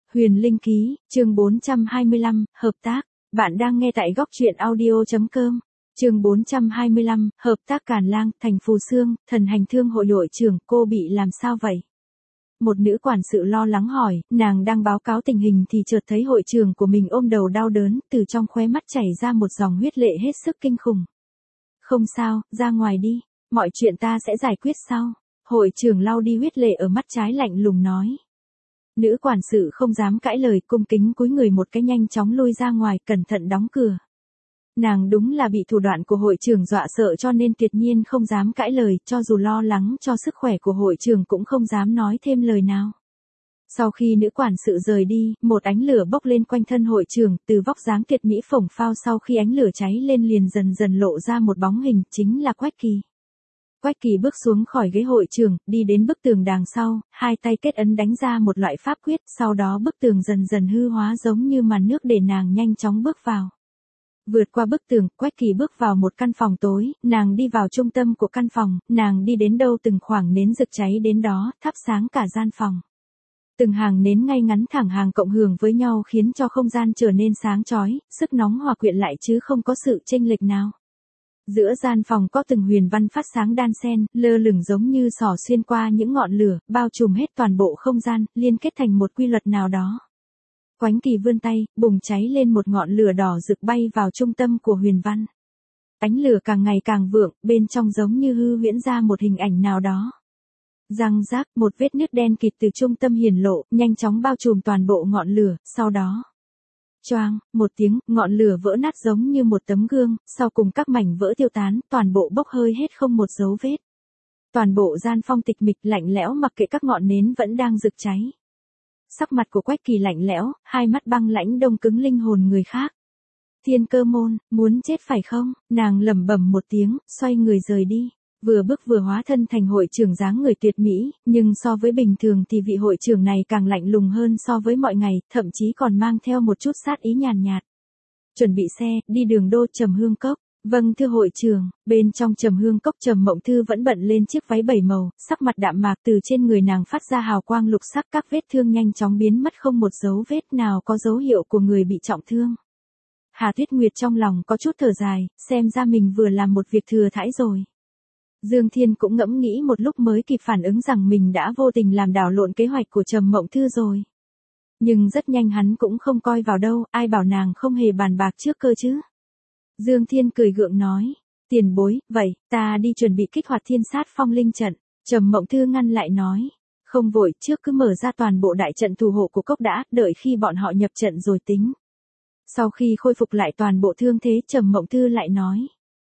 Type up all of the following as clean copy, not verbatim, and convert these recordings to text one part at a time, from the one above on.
Huyền Linh Ký, chương 425, hợp tác. Bạn đang nghe tại góc truyện audio.com. Chương 425, hợp tác Càn Lang, thành Phù Xương, thần hành thương hội hội trưởng, cô bị làm sao vậy? Một nữ quản sự lo lắng hỏi, nàng đang báo cáo tình hình thì chợt thấy hội trưởng của mình ôm đầu đau đớn, từ trong khóe mắt chảy ra một dòng huyết lệ hết sức kinh khủng. Không sao, ra ngoài đi, mọi chuyện ta sẽ giải quyết sau. Hội trưởng lau đi huyết lệ ở mắt trái lạnh lùng nói. Nữ quản sự không dám cãi lời, cung kính cúi người một cái nhanh chóng lui ra ngoài, cẩn thận đóng cửa. Nàng đúng là bị thủ đoạn của hội trưởng dọa sợ cho nên tuyệt nhiên không dám cãi lời, cho dù lo lắng cho sức khỏe của hội trưởng cũng không dám nói thêm lời nào. Sau khi nữ quản sự rời đi, một ánh lửa bốc lên quanh thân hội trưởng, từ vóc dáng tuyệt mỹ phổng phao sau khi ánh lửa cháy lên liền dần dần lộ ra một bóng hình, chính là Quách Kỳ. Quách Kỳ bước xuống khỏi ghế hội trưởng, đi đến bức tường đằng sau, hai tay kết ấn đánh ra một loại pháp quyết, sau đó bức tường dần dần hư hóa giống như màn nước để nàng nhanh chóng bước vào. Vượt qua bức tường, Quách Kỳ bước vào một căn phòng tối, nàng đi vào trung tâm của căn phòng, nàng đi đến đâu từng khoảng nến rực cháy đến đó, thắp sáng cả gian phòng. Từng hàng nến ngay ngắn thẳng hàng cộng hưởng với nhau khiến cho không gian trở nên sáng chói, sức nóng hòa quyện lại chứ không có sự chênh lệch nào. Giữa gian phòng có từng huyền văn phát sáng đan xen, lơ lửng giống như xỏ xuyên qua những ngọn lửa, bao trùm hết toàn bộ không gian, liên kết thành một quy luật nào đó. Quách Kỳ vươn tay, bùng cháy lên một ngọn lửa đỏ rực bay vào trung tâm của huyền văn. Ánh lửa càng ngày càng vượng, bên trong giống như hư huyễn ra một hình ảnh nào đó. Răng rác, một vết nứt đen kịt từ trung tâm hiển lộ, nhanh chóng bao trùm toàn bộ ngọn lửa, sau đó. Choang, một tiếng, ngọn lửa vỡ nát giống như một tấm gương, sau cùng các mảnh vỡ tiêu tán, toàn bộ bốc hơi hết không một dấu vết. Toàn bộ gian phong tịch mịch lạnh lẽo mặc kệ các ngọn nến vẫn đang rực cháy. Sắc mặt của Quách Kỳ lạnh lẽo, hai mắt băng lãnh đông cứng linh hồn người khác. Thiên Cơ Môn, muốn chết phải không? Nàng lẩm bẩm một tiếng, xoay người rời đi. Vừa bước vừa hóa thân thành hội trưởng dáng người tuyệt mỹ, nhưng so với bình thường thì vị hội trưởng này càng lạnh lùng hơn so với mọi ngày, thậm chí còn mang theo một chút sát ý nhàn nhạt. Chuẩn bị xe, đi đường đô Trầm Hương Cốc. Vâng thưa hội trưởng, bên trong Trầm Hương Cốc Trầm Mộng Thư vẫn bận lên chiếc váy bảy màu, sắc mặt đạm mạc, từ trên người nàng phát ra hào quang lục sắc, các vết thương nhanh chóng biến mất không một dấu vết nào có dấu hiệu của người bị trọng thương. Hà Tuyết Nguyệt trong lòng có chút thở dài, xem ra mình vừa làm một việc thừa thãi rồi. Dương Thiên cũng ngẫm nghĩ một lúc mới kịp phản ứng rằng mình đã vô tình làm đảo lộn kế hoạch của Trầm Mộng Thư rồi. Nhưng rất nhanh hắn cũng không coi vào đâu, ai bảo nàng không hề bàn bạc trước cơ chứ. Dương Thiên cười gượng nói, tiền bối, vậy, ta đi chuẩn bị kích hoạt Thiên Sát Phong Linh trận. Trầm Mộng Thư ngăn lại nói, không vội, trước cứ mở ra toàn bộ đại trận thủ hộ của cốc đã, đợi khi bọn họ nhập trận rồi tính. Sau khi khôi phục lại toàn bộ thương thế, Trầm Mộng Thư lại nói,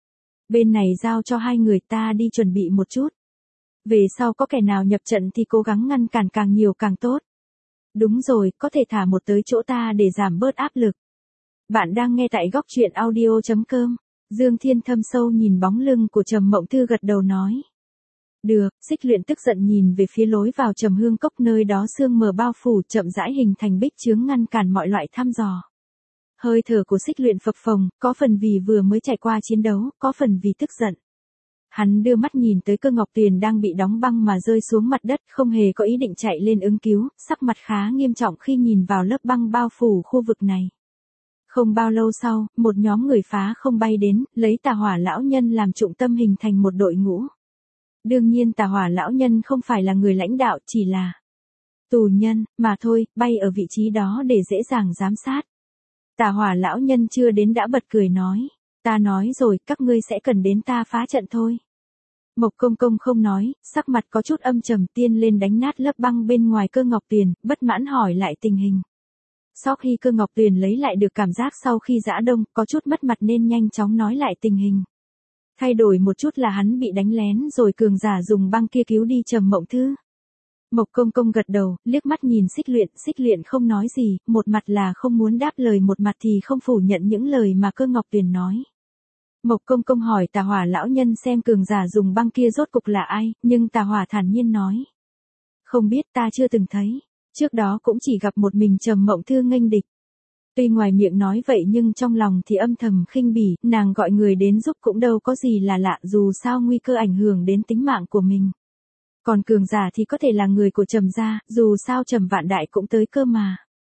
bên này giao cho hai người, ta đi chuẩn bị một chút. Về sau có kẻ nào nhập trận thì cố gắng ngăn cản càng nhiều càng tốt. Đúng rồi, có thể thả một tới chỗ ta để giảm bớt áp lực. Bạn đang nghe tại góc truyện audio.com. Dương Thiên thâm sâu nhìn bóng lưng của Trầm Mộng Thư gật đầu nói. Được, Xích Luyện tức giận nhìn về phía lối vào Trầm Hương Cốc, nơi đó sương mờ bao phủ chậm rãi hình thành bích chướng ngăn cản mọi loại thăm dò. Hơi thở của Xích Luyện phập phồng, có phần vì vừa mới trải qua chiến đấu, có phần vì tức giận. Hắn đưa mắt nhìn tới Cơ Ngọc Tuyền đang bị đóng băng mà rơi xuống mặt đất, không hề có ý định chạy lên ứng cứu, sắc mặt khá nghiêm trọng khi nhìn vào lớp băng bao phủ khu vực này. Không bao lâu sau, một nhóm người phá không bay đến, lấy Tà Hỏa lão nhân làm trung tâm hình thành một đội ngũ. Đương nhiên Tà Hỏa lão nhân không phải là người lãnh đạo, chỉ là tù nhân mà thôi, bay ở vị trí đó để dễ dàng giám sát. Tà Hỏa lão nhân chưa đến đã bật cười nói, ta nói rồi, các ngươi sẽ cần đến ta phá trận thôi. Mộc Công Công không nói, sắc mặt có chút âm trầm, tiên lên đánh nát lớp băng bên ngoài Cơ Ngọc Tuyền, bất mãn hỏi lại tình hình. Sau khi Cơ Ngọc Tuyền lấy lại được cảm giác sau khi giã đông, có chút mất mặt nên nhanh chóng nói lại tình hình. Thay đổi một chút là hắn bị đánh lén rồi cường giả dùng băng kia cứu đi Trầm Mộng Thư. Mộc Công Công gật đầu, liếc mắt nhìn Xích Luyện không nói gì, một mặt là không muốn đáp lời, một mặt thì không phủ nhận những lời mà Cơ Ngọc Tuyền nói. Mộc Công Công hỏi Tà Hỏa lão nhân xem cường giả dùng băng kia rốt cục là ai, nhưng Tà Hỏa thản nhiên nói. Không biết, ta chưa từng thấy. Trước đó cũng chỉ gặp một mình Trầm Mộng Thư nghênh địch. Tuy ngoài miệng nói vậy nhưng trong lòng thì âm thầm khinh bỉ, nàng gọi người đến giúp cũng đâu có gì là lạ, dù sao nguy cơ ảnh hưởng đến tính mạng của mình. Còn cường giả thì có thể là người của Trầm gia, dù sao Trầm Vạn Đại cũng tới cơ mà.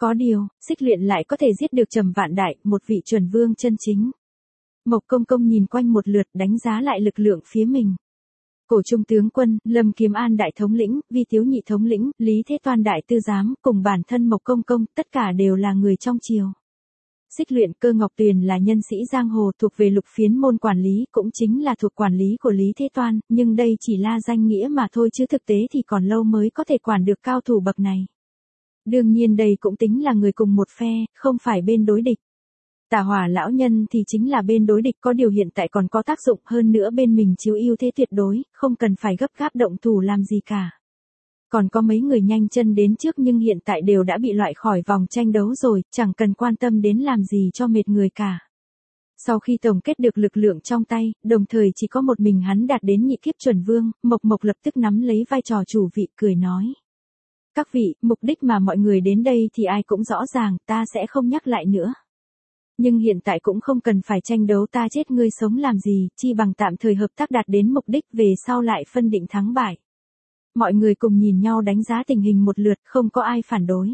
Có điều, Xích Luyện lại có thể giết được Trầm Vạn Đại, một vị chuẩn vương chân chính. Mộc Công Công nhìn quanh một lượt đánh giá lại lực lượng phía mình. Cổ trung tướng quân, Lâm Kiếm An đại thống lĩnh, Vi Tiếu nhị thống lĩnh, Lý Thế Toan đại tư giám, cùng bản thân Mộc Công Công, tất cả đều là người trong triều. Xích Luyện Cơ Ngọc Tuyền là nhân sĩ giang hồ thuộc về Lục Phiến môn quản lý, cũng chính là thuộc quản lý của Lý Thế Toan, nhưng đây chỉ là danh nghĩa mà thôi chứ thực tế thì còn lâu mới có thể quản được cao thủ bậc này. Đương nhiên đây cũng tính là người cùng một phe, không phải bên đối địch. Tà Hỏa lão nhân thì chính là bên đối địch, có điều hiện tại còn có tác dụng hơn nữa, bên mình chiếu ưu thế tuyệt đối, không cần phải gấp gáp động thủ làm gì cả. Còn có mấy người nhanh chân đến trước nhưng hiện tại đều đã bị loại khỏi vòng tranh đấu rồi, chẳng cần quan tâm đến làm gì cho mệt người cả. Sau khi tổng kết được lực lượng trong tay, đồng thời chỉ có một mình hắn đạt đến nhị kiếp chuẩn vương, Mộc Mộc lập tức nắm lấy vai trò chủ vị cười nói. Các vị, mục đích mà mọi người đến đây thì ai cũng rõ ràng, ta sẽ không nhắc lại nữa. Nhưng hiện tại cũng không cần phải tranh đấu ta chết ngươi sống làm gì, chi bằng tạm thời hợp tác đạt đến mục đích, về sau lại phân định thắng bại. Mọi người cùng nhìn nhau đánh giá tình hình một lượt, không có ai phản đối.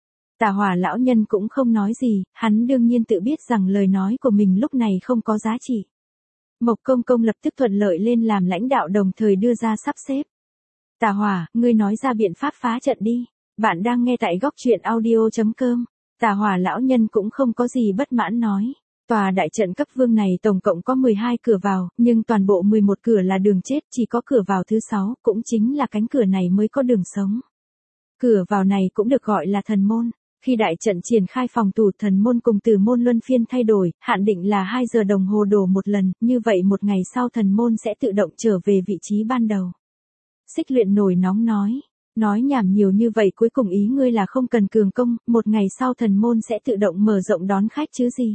Tà Hỏa lão nhân cũng không nói gì, hắn đương nhiên tự biết rằng lời nói của mình lúc này không có giá trị. Mộc Công Công lập tức thuận lợi lên làm lãnh đạo, đồng thời đưa ra sắp xếp. Tà Hỏa, ngươi nói ra biện pháp phá trận đi. Bạn đang nghe tại góc truyện audio.com. Tà Hỏa lão nhân cũng không có gì bất mãn nói. Tòa đại trận cấp vương này tổng cộng có 12 cửa vào, nhưng toàn bộ 11 cửa là đường chết, chỉ có cửa vào thứ 6, cũng chính là cánh cửa này mới có đường sống. Cửa vào này cũng được gọi là thần môn. Khi đại trận triển khai, phòng thủ thần môn cùng tử môn luân phiên thay đổi, hạn định là 2 giờ đồng hồ đổ một lần, như vậy một ngày sau thần môn sẽ tự động trở về vị trí ban đầu. Xích Luyện nổi nóng nói nhảm nhiều như vậy, cuối cùng ý ngươi là không cần cường công, một ngày sau thần môn sẽ tự động mở rộng đón khách chứ gì.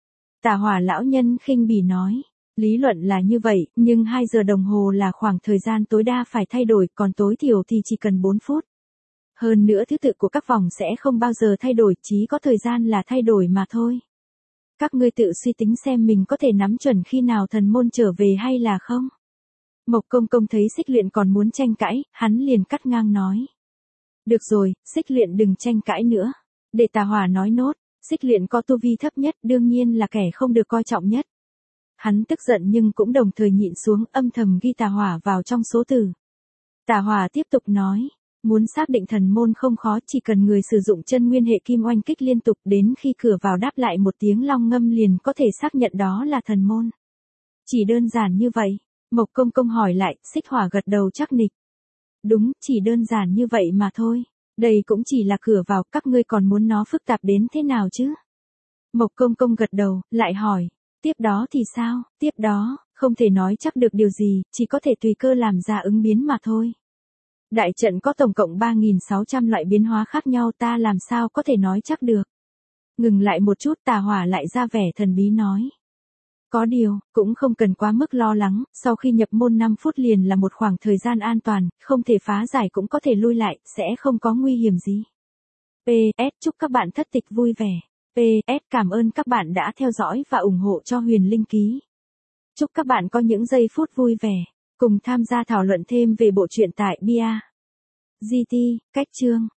Tà Hỏa lão nhân khinh bỉ nói, lý luận là như vậy, nhưng 2 giờ đồng hồ là khoảng thời gian tối đa phải thay đổi, còn tối thiểu thì chỉ cần 4 phút. Hơn nữa thứ tự của các vòng sẽ không bao giờ thay đổi, chỉ có thời gian là thay đổi mà thôi. Các ngươi tự suy tính xem mình có thể nắm chuẩn khi nào thần môn trở về hay là không. Mộc Công Công thấy Xích Luyện còn muốn tranh cãi, hắn liền cắt ngang nói. Được rồi, Xích Luyện đừng tranh cãi nữa. Để Tà Hỏa nói nốt, Xích Luyện có tu vi thấp nhất, đương nhiên là kẻ không được coi trọng nhất. Hắn tức giận nhưng cũng đồng thời nhịn xuống, âm thầm ghi Tà Hỏa vào trong số từ. Tà Hỏa tiếp tục nói, muốn xác định thần môn không khó, chỉ cần người sử dụng chân nguyên hệ kim oanh kích liên tục, đến khi cửa vào đáp lại một tiếng long ngâm liền có thể xác nhận đó là thần môn. Chỉ đơn giản như vậy. Mộc Công Công hỏi lại, Xích Hỏa gật đầu chắc nịch. Đúng, chỉ đơn giản như vậy mà thôi. Đây cũng chỉ là cửa vào, các ngươi còn muốn nó phức tạp đến thế nào chứ? Mộc Công Công gật đầu, lại hỏi, tiếp đó thì sao? Tiếp đó, không thể nói chắc được điều gì, chỉ có thể tùy cơ làm ra ứng biến mà thôi. Đại trận có tổng cộng 3.600 loại biến hóa khác nhau, ta làm sao có thể nói chắc được. Ngừng lại một chút, Tà Hỏa lại ra vẻ thần bí nói. Có điều, cũng không cần quá mức lo lắng, sau khi nhập môn 5 phút liền là một khoảng thời gian an toàn, không thể phá giải cũng có thể lui lại, sẽ không có nguy hiểm gì. PS, chúc các bạn thất tịch vui vẻ. PS, cảm ơn các bạn đã theo dõi và ủng hộ cho Huyền Linh Ký. Chúc các bạn có những giây phút vui vẻ, cùng tham gia thảo luận thêm về bộ truyện tại bia. GT, cách chương.